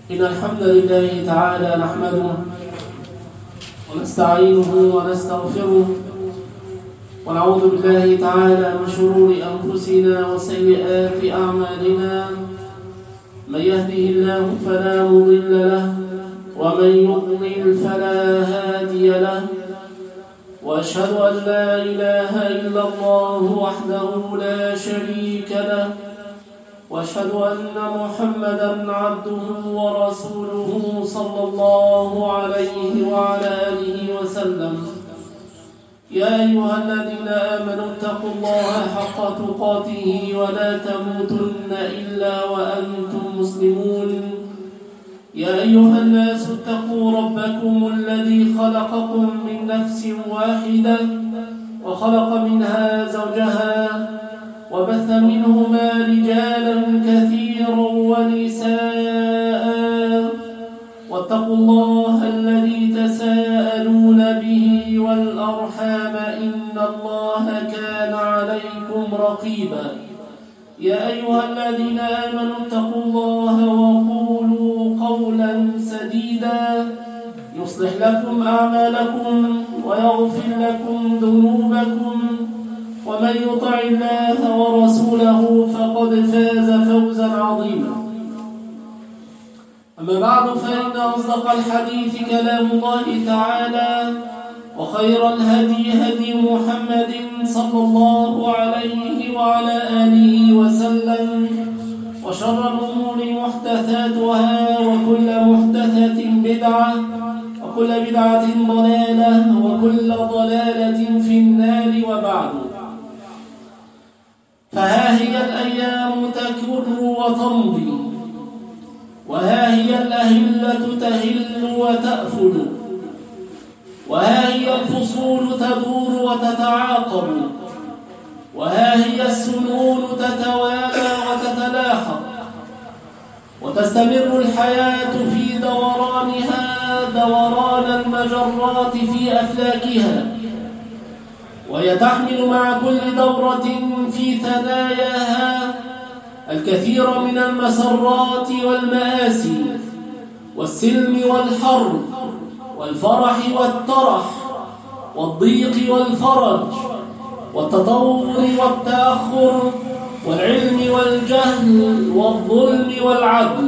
إن الحمد لله تعالى نحمده ونستعينه ونستغفره ونعوذ بالله تعالى من شرور أنفسنا وسيئات أعمالنا. من يهده الله فلا مضل له ومن يضلل فلا هادي له، وأشهد أن لا إله إلا الله وحده لا شريك له، وأشهد أن محمدًا عبده ورسوله صلى الله عليه وعلى آله وسلم. يا أيها الذين آمنوا اتقوا الله حق تقاته ولا تموتن إلا وأنتم مسلمون. يا أيها الناس اتقوا ربكم الذي خلقكم من نفس واحدة وخلق منها زوجها وبث منهما رجالا كثيرا ونساء، واتقوا الله الذي تساءلون به والأرحام إن الله كان عليكم رقيبا. يا أيها الذين آمنوا اتقوا الله وقولوا قولا سديدا يصلح لكم أعمالكم ويغفر لكم ذنوبكم، ومن يطع الله ورسوله فقد فاز فوزا عظيما. أما بعد، فإن أصدق الحديث كلام الله تعالى، وخير الهدي هدي محمد صلى الله عليه وعلى آله وسلم، وشر الأمور محدثاتها، وكل محدثة بدعة، وكل بدعة ضلالة، وكل ضلالة في النار. وبعد، فها هي الأيام تكر وتمضي، وها هي الأهلة تهل وتأفل، وها هي الفصول تدور وتتعاقب، وها هي السنون تتوالى وتتلاحق، وتستمر الحياة في دورانها دوران المجرات في أفلاكها، وهي تحمل مع كل دورة في ثناياها الكثير من المسرات والمآسي، والسلم والحرب، والفرح والترح، والضيق والفرج، والتطور والتأخر، والعلم والجهل، والظلم والعدل.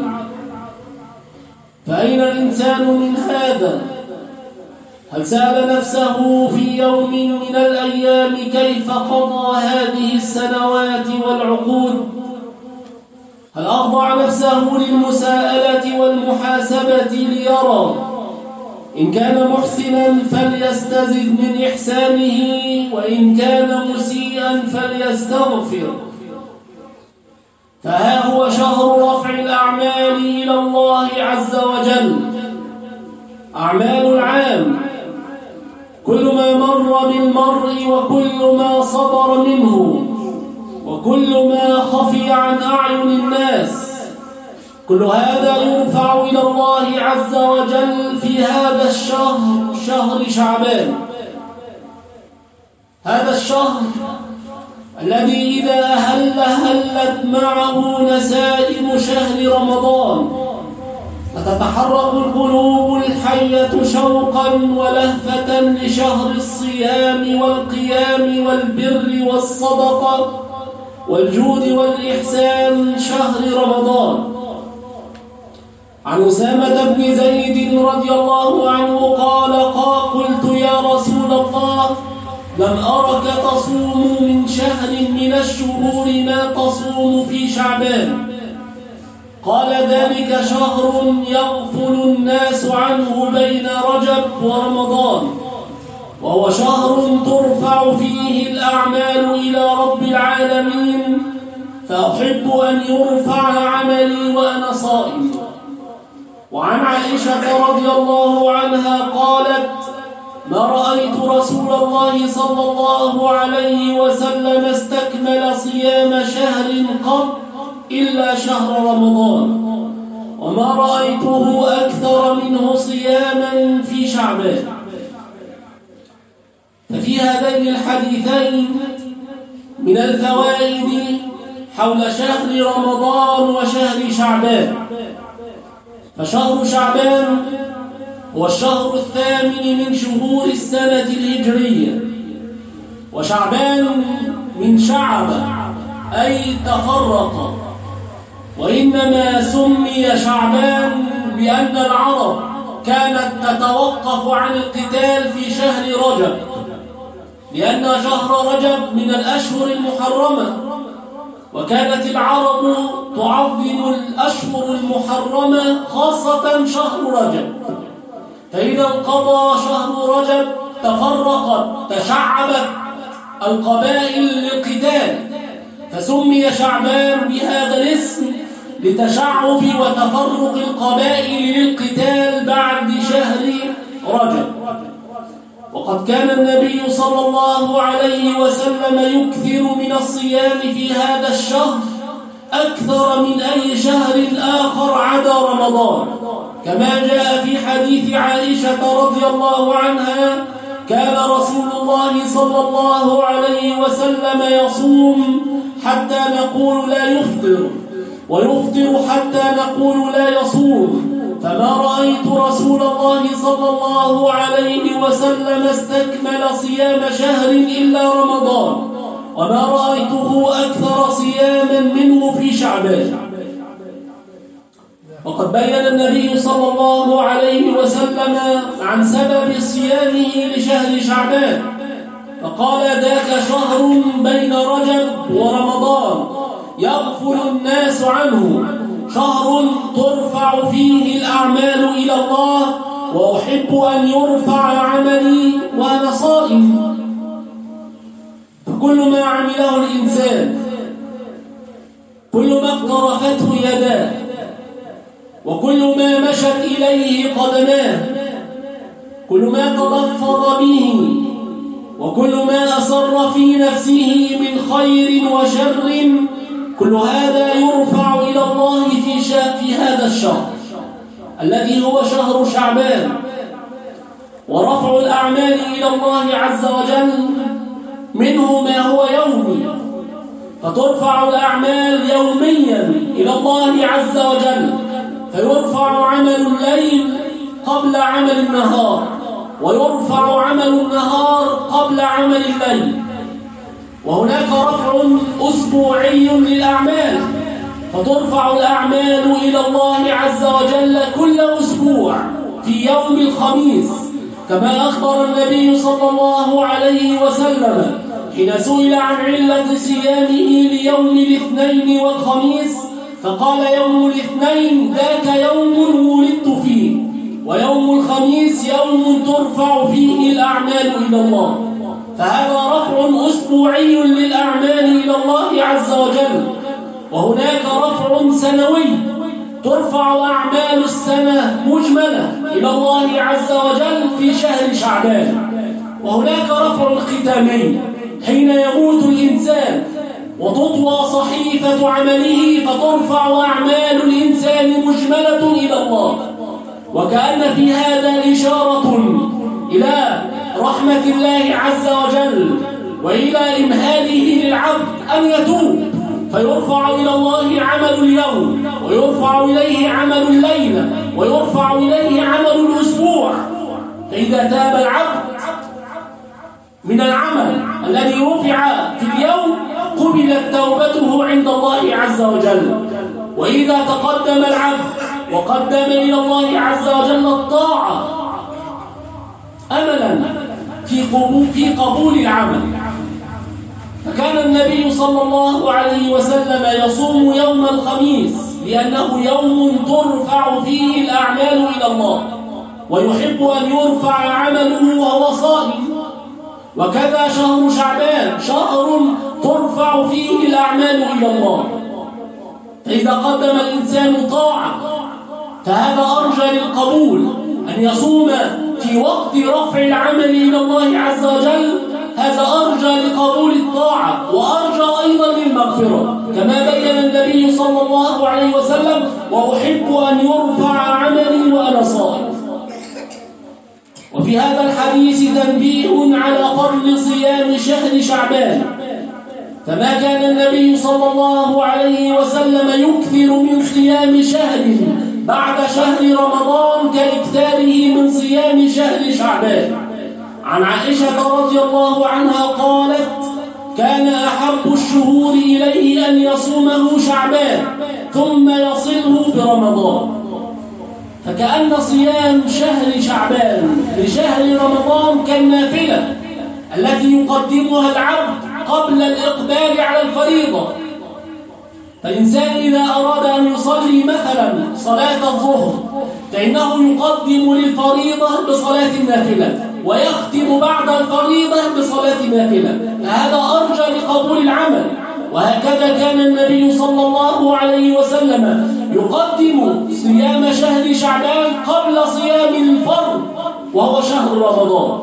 فأين الإنسان من هذا؟ هل سأل نفسه في يوم من الأيام كيف قضى هذه السنوات والعقود؟ هل أخضع نفسه للمساءلة والمحاسبة ليرى إن كان محسنا فليستزد من إحسانه، وإن كان مسيئا فليستغفر؟ فها هو شهر رفع الأعمال إلى الله عز وجل، أعمال العام، كل ما مر بالمرء وكل ما صدر منه وكل ما خفي عن أعين الناس، كل هذا يرفع إلى الله عز وجل في هذا الشهر، شهر شعبان. هذا الشهر الذي إذا هلت معه نسائم شهر رمضان فتتحرك القلوب الحية شوقا ولهفة لشهر الصيام والقيام والبر والصدقة والجود والإحسان، شهر رمضان. عن أسامة بن زيد رضي الله عنه قال قلت يا رسول الله، لم أرك تصوم من شهر من الشهور ما تصوم في شعبان. قال ذلك شهر يغفل الناس عنه بين رجب ورمضان، وهو شهر ترفع فيه الأعمال إلى رب العالمين، فأحب أن يرفع عملي وأنا صائم. وعن عائشة رضي الله عنها قالت ما رأيت رسول الله صلى الله عليه وسلم استكمل صيام شهر قط إلا شهر رمضان، وما رأيته أكثر منه صياما في شعبان. ففي هذين الحديثين من الفوائد حول شهر رمضان وشهر شعبان. فشهر شعبان هو الشهر الثامن من شهور السنة الهجرية، وشعبان من شعب أي تفرق، وإنما سمي شعبان بأن العرب كانت تتوقف عن القتال في شهر رجب، لأن شهر رجب من الأشهر المحرمة، وكانت العرب تعظم الأشهر المحرمة خاصة شهر رجب، فإذا انقضى شهر رجب تفرقت تشعبت القبائل للقتال، فسمي شعبان بهذا الاسم لتشعب وتفرق القبائل للقتال بعد شهر رجب. وقد كان النبي صلى الله عليه وسلم يكثر من الصيام في هذا الشهر أكثر من أي شهر آخر عدا رمضان، كما جاء في حديث عائشة رضي الله عنها: كان رسول الله صلى الله عليه وسلم يصوم حتى نقول لا يفطر، ويفطر حتى نقول لا يصوم، فما رأيت رسول الله صلى الله عليه وسلم استكمل صيام شهر إلا رمضان، وما رأيته أكثر صياما منه في شعبان. وقد بين النبي صلى الله عليه وسلم عن سبب صيامه لشهر شعبان، فقال: ذاك شهر بين رجب ورمضان يغفل الناس عنه، شهر ترفع فيه الأعمال إلى الله، وأحب أن يرفع عملي وأنا صائم. فكل ما عمله الإنسان، كل ما اقترفته يداه، وكل ما مشت إليه قدماه، كل ما تلفظ به، وكل ما أسر في نفسه من خير وشر، كل هذا يرفع إلى الله في هذا الشهر الذي هو شهر شعبان. ورفع الأعمال إلى الله عز وجل منه ما هو يومي، فترفع الأعمال يوميا إلى الله عز وجل، فيرفع عمل الليل قبل عمل النهار، ويرفع عمل النهار قبل عمل الليل. وهناك رفع أسبوعي للأعمال، فترفع الأعمال إلى الله عز وجل كل أسبوع في يوم الخميس، كما أخبر النبي صلى الله عليه وسلم حين سئل عن علة صيامه ليوم الاثنين والخميس، فقال: يوم الاثنين ذاك يوم ولدت فيه، ويوم الخميس يوم ترفع فيه الأعمال إلى الله. فهذا رفع أسبوعي للأعمال إلى الله عز وجل. وهناك رفع سنوي، ترفع أعمال السنة مجملة إلى الله عز وجل في شهر شعبان. وهناك رفع ختامي حين يموت الإنسان وتطوى صحيفة عمله، فترفع أعمال الإنسان مجملة إلى الله. وكأن في هذا إشارة إلى رحمة الله عز وجل وإلى إمهاله للعبد أن يتوب، فيرفع إلى الله عمل اليوم، ويرفع إليه عمل الليلة، ويرفع إليه عمل الأسبوع. فإذا تاب العبد من العمل الذي رفع في اليوم قبلت توبته عند الله عز وجل. وإذا تقدم العبد وقدم إلى الله عز وجل الطاعة أملا في قبول العمل، فكان النبي صلى الله عليه وسلم يصوم يوم الخميس لأنه يوم ترفع فيه الأعمال إلى الله، ويحب أن يرفع عمله وهو صائم. وكذا شهر شعبان شهر ترفع فيه الأعمال إلى الله، فإذا قدم الإنسان طاعة فهذا أرجى للقبول. أن يصوم في وقت رفع العمل إلى الله عز وجل هذا أرجى لقبول الطاعة، وأرجى أيضا للمغفرة، كما بين النبي صلى الله عليه وسلم: وأحب أن يرفع عملي وأنا صائم. وفي هذا الحديث تنبيه على فضل صيام شهر شعبان، فما كان النبي صلى الله عليه وسلم يكثر من صيام شهر بعد شهر رمضان كإكثاره من صيام شهر شعبان. عن عائشة رضي الله عنها قالت: كان أحب الشهور إليه أن يصومه شعبان ثم يصله برمضان. فكأن صيام شهر شعبان لشهر رمضان كالنافلة التي يقدمها العبد قبل الإقبال على الفريضة. فالإنسان إذا أراد أن يصلي مثلا صلاة الظهر فإنه يقدم للفريضة بصلاة النافلة ويختم بعد الفريضة بصلاة النافلة، فهذا أرجى لقبول العمل. وهكذا كان النبي صلى الله عليه وسلم يقدم صيام شهر شعبان قبل صيام الفرض وهو شهر رمضان.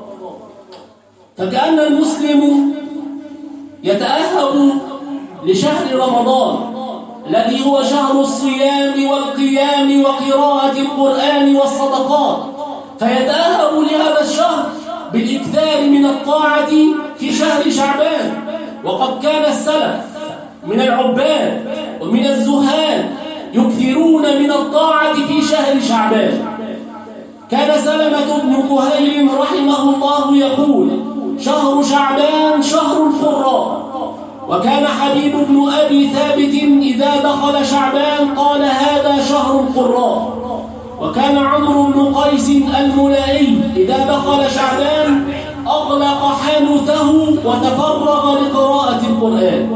فكأن المسلم يتأهب لشهر رمضان الذي هو شهر الصيام والقيام وقراءة القرآن والصدقات، فيتأهب لهذا الشهر بالإكثار من الطاعة في شهر شعبان. وقد كان السلف من العباد ومن الزهاد يكثرون من الطاعة في شهر شعبان. كان سلمة بن كهيل رحمه الله يقول: شهر شعبان شهر القراء. وكان حبيب بن أبي ثابت إذا دخل شعبان قال: هذا شهر القراء. وكان عمرو بن قيس الملائي إذا دخل شعبان أغلق حانوته وتفرغ لقراءة القرآن.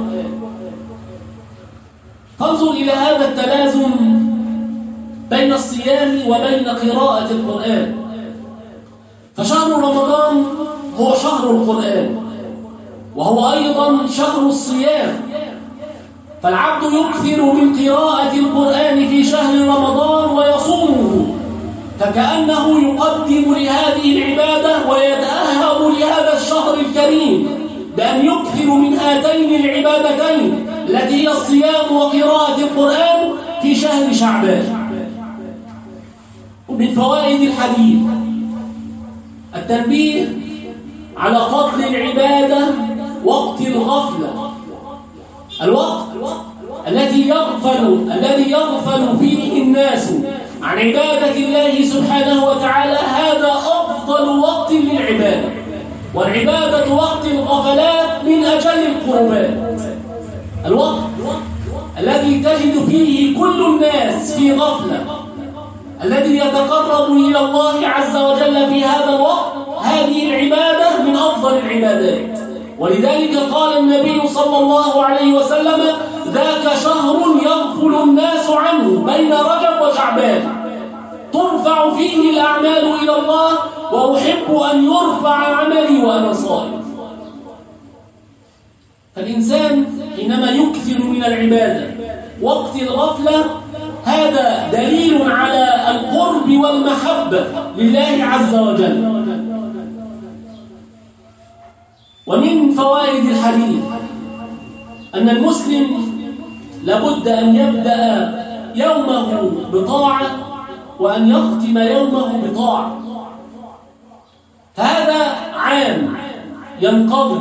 فانظر إلى هذا التلازم بين الصيام وبين قراءة القرآن. فشهر رمضان هو شهر القرآن وهو أيضا شهر الصيام، فالعبد يكثر من قراءة القرآن في شهر رمضان ويصومه، فكأنه يقدم لهذه العبادة ويتأهب لهذا الشهر الكريم بأن يكثر من هاتين العبادتين التي هي الصيام وقراءة القرآن في شهر شعبان. ومن فوائد الحديث التنبيه على فضل العبادة وقت الغفلة، الوقت الذي يغفل فيه الناس عن عبادة الله سبحانه وتعالى، هذا أفضل وقت للعبادة. والعبادة وقت الغفلات من أجل القربات، الوقت الذي تجد فيه كل الناس في غفلة، الذي يتقرب إلى الله عز وجل في هذا الوقت، هذه العبادة من أفضل العبادات. ولذلك قال النبي صلى الله عليه وسلم: ذاك شهر يغفل الناس عنه بين رجب وشعبان ترفع فيه الأعمال إلى الله وأحب أن يرفع عملي وأنا صائم. فالإنسان حينما يكثر من العبادة وقت الغفلة هذا دليل على القرب والمحبة لله عز وجل. ومن فوائد الحديث أن المسلم لابد أن يبدأ يومه بطاعة وأن يختم يومه بطاعة. فهذا عام ينقضي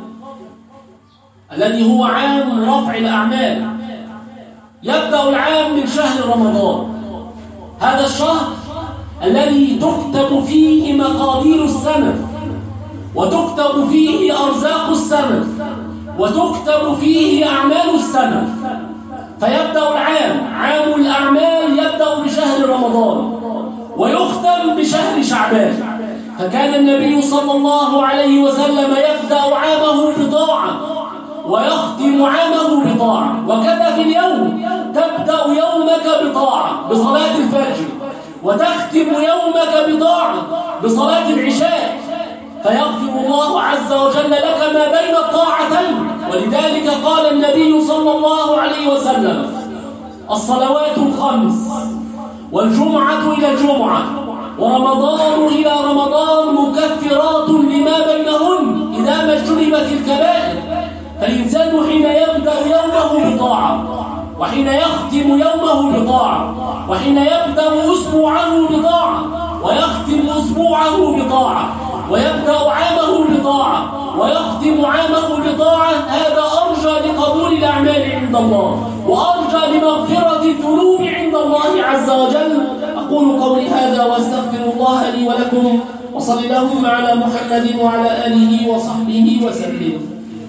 الذي هو عام رفع الأعمال. يبدأ العام من شهر رمضان، هذا الشهر الذي تكتب فيه مقادير السنة وتكتب فيه أرزاق السنة وتكتب فيه أعمال السنة. فيبدأ العام، عام الأعمال يبدأ بشهر رمضان ويختم بشهر شعبان. فكان النبي صلى الله عليه وسلم يبدأ عامه بطاعة ويختم عامه بطاعة. وكذا في اليوم، تبدأ يومك بطاعة بصلاة الفجر وتختم يومك بطاعة بصلاة العشاء، فيغفر الله عز وجل لك ما بين الطاعتين. ولذلك قال النبي صلى الله عليه وسلم: الصلوات الخمس والجمعة إلى الجمعة ورمضان إلى رمضان مكفرات لما بينهن إذا ما اجتنبت الكبائر. فالإنسان حين يبدأ يومه بطاعة وحين يختم يومه بطاعة وحين يبدأ أسبوعه بطاعة ويختم أسبوعه بطاعة ويبدأ عامه بطاعة ويختم عامه بطاعة، هذا وأرجى لقبول الأعمال عند الله، وأرجى لمغفرة الذنوب عند الله عز وجل. أقول قولي هذا وأستغفر الله لي ولكم، وصل اللهم على محمد وعلى آله وصحبه وسلم.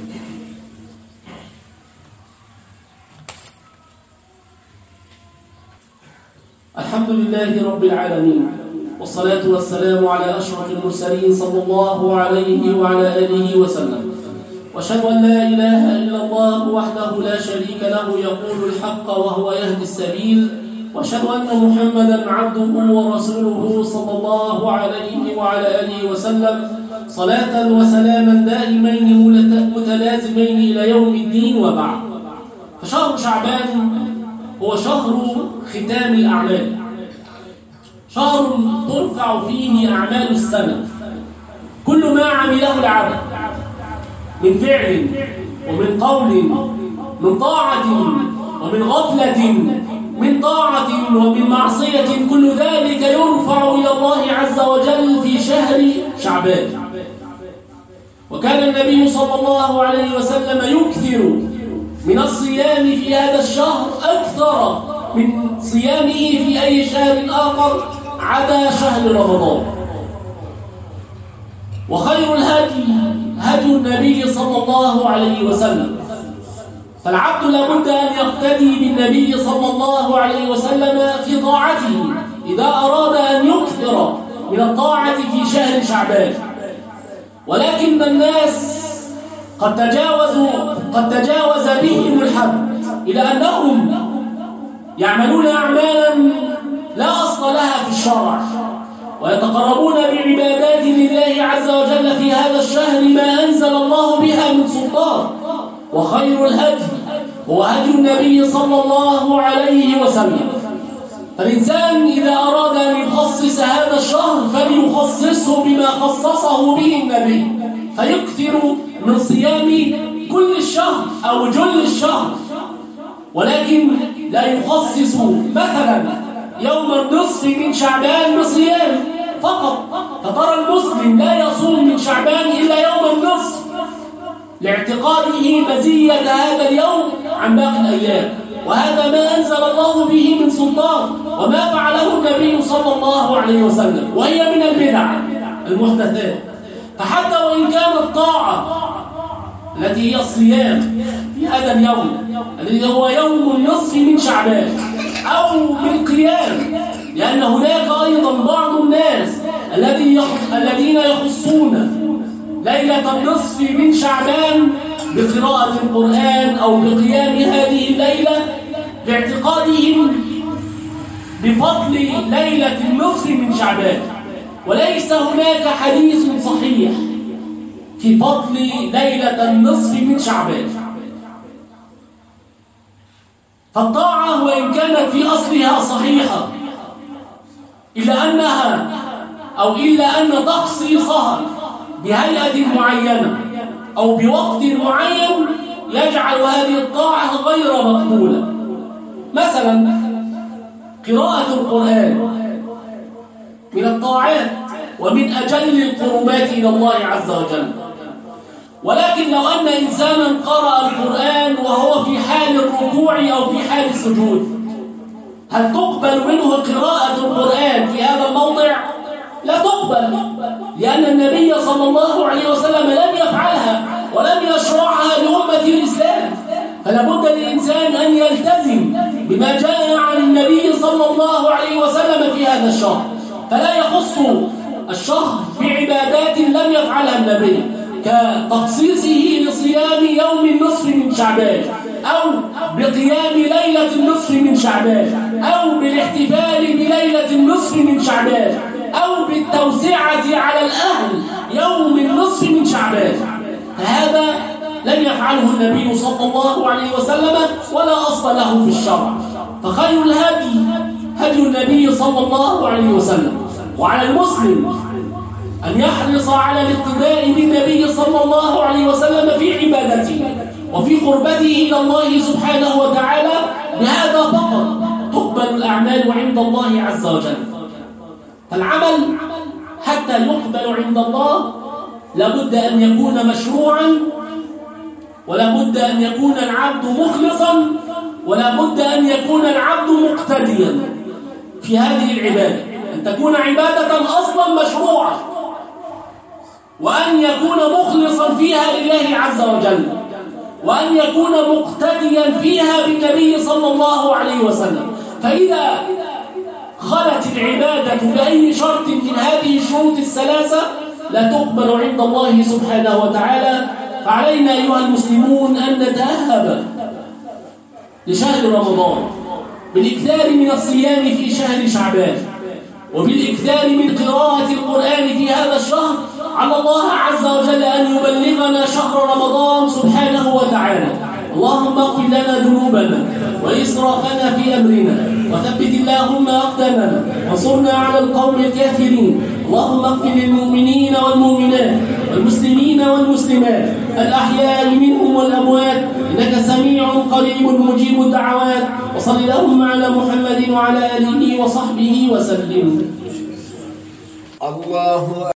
الحمد لله رب العالمين، والصلاة والسلام على أشرف المرسلين صلى الله عليه وعلى آله وسلم. وأشهد أن لا إله إلا الله وحده لا شريك له يقول الحق وهو يهدي السبيل، وأشهد أن محمدا عبده ورسوله صلى الله عليه وعلى آله وسلم، صلاة وسلاما دائمين متلازمين إلى يوم الدين. وبعد، فشهر شعبان هو شهر ختام الأعمال، شهر ترفع فيه أعمال السنة، كل ما عمله العبد من فعل ومن قول، من طاعة ومن غفلة، من طاعة ومن معصية، كل ذلك يرفع إلى الله عز وجل في شهر شعبان. وكان النبي صلى الله عليه وسلم يكثر من الصيام في هذا الشهر أكثر من صيامه في أي شهر آخر عدا شهر رمضان. وخير الهدي هدي النبي صلى الله عليه وسلم، فالعبد لابد أن يقتدي بالنبي صلى الله عليه وسلم في طاعته إذا أراد أن يكثر من الطاعة في شهر شعبان. ولكن الناس قد تجاوز بهم الحد إلى أنهم يعملون أعمالا لا أصل لها في الشرع، ويتقربون بعبادات لله عز وجل في هذا الشهر ما أنزل الله بها من سلطان. وخير الهدي هو هدي النبي صلى الله عليه وسلم. فالإنسان إذا أراد أن يخصص هذا الشهر فليخصصه بما خصصه به النبي، فيكثر من صيام كل الشهر أو جل الشهر، ولكن لا يخصص مثلا يوم النصف من شعبان بصيام فقط، فترى المسلم لا يصوم من شعبان إلا يوم النصف لاعتقاده مزية هذا اليوم عن باقي الأيام، وهذا ما أنزل الله به من سلطان وما فعله النبي صلى الله عليه وسلم، وهي من البدع المحدثات. فحتى وإن كانت الطاعة التي هي الصيام في هذا اليوم الذي هو يوم النصف من شعبان أو بالقيام، لأن هناك أيضا بعض الناس الذين يخصون ليلة النصف من شعبان بقراءة القرآن أو بقيام هذه الليلة لاعتقادهم بفضل ليلة النصف من شعبان، وليس هناك حديث صحيح في فضل ليلة النصف من شعبان. فالطاعة وإن كانت في أصلها صحيحة إلا أن تخصيصها بهيئة معينة أو بوقت معين يجعل هذه الطاعة غير مقبولة. مثلا قراءة القرآن من الطاعات ومن أجل القربات إلى الله عز وجل، ولكن لو أن إنسانا قرأ القرآن وهو في حال الركوع أو في حال السجود، هل تقبل منه قراءة القرآن في هذا الموضع؟ لا تقبل، لأن النبي صلى الله عليه وسلم لم يفعلها ولم يشرعها لأمة الإسلام. فلا بد للإنسان أن يلتزم بما جاء عن النبي صلى الله عليه وسلم في هذا الشهر، فلا يخص الشهر بعبادات لم يفعلها النبي كتخصيصه لصيام يوم النصف من شعبان، أو بقيام ليلة النصف من شعبان، أو بالاحتفال بليلة النصف من شعبان، أو بالتوسعة على الأهل يوم النصف من شعبان. فهذا لم يفعله النبي صلى الله عليه وسلم ولا أصل له في الشرع. فخير الهدي هدي النبي صلى الله عليه وسلم، وعلى المسلم أن يحرص على الاقتداء بالنبي صلى الله عليه وسلم في عبادته وفي قربته إلى الله سبحانه وتعالى. بهذا فقط تقبل الأعمال عند الله عز وجل. فالعمل حتى يقبل عند الله لابد أن يكون مشروعا ولا بد أن يكون العبد مخلصا، ولا بد أن يكون العبد مقتديا في هذه العبادة، أن تكون عبادة أصلا مشروعة، وأن يكون مخلصا فيها لله عز وجل، وأن يكون مقتديا فيها بالنبي صلى الله عليه وسلم. فإذا خلت العبادة بأي شرط من هذه الشروط الثلاثة لا تقبل عند الله سبحانه وتعالى. فعلينا أيها المسلمون أن نتأهب لشهر رمضان بالإكثار من الصيام في شهر شعبان، وبالإكثار من قراءة القرآن في هذا الشهر، على الله عز وجل أن يبلغنا شهر رمضان سبحانه وتعالى. اللهم اغفر لنا ذنوبنا وإسرافنا في أمرنا، وثبت اللهم أقدامنا، وانصرنا على القوم الكافرين. اللهم اغفر للمؤمنين والمؤمنات والمسلمين والمسلمات الأحياء منهم والأموات، إنك سميع قريب مجيب الدعوات. وصل اللهم على محمد وعلى آله وصحبه وسلم. الله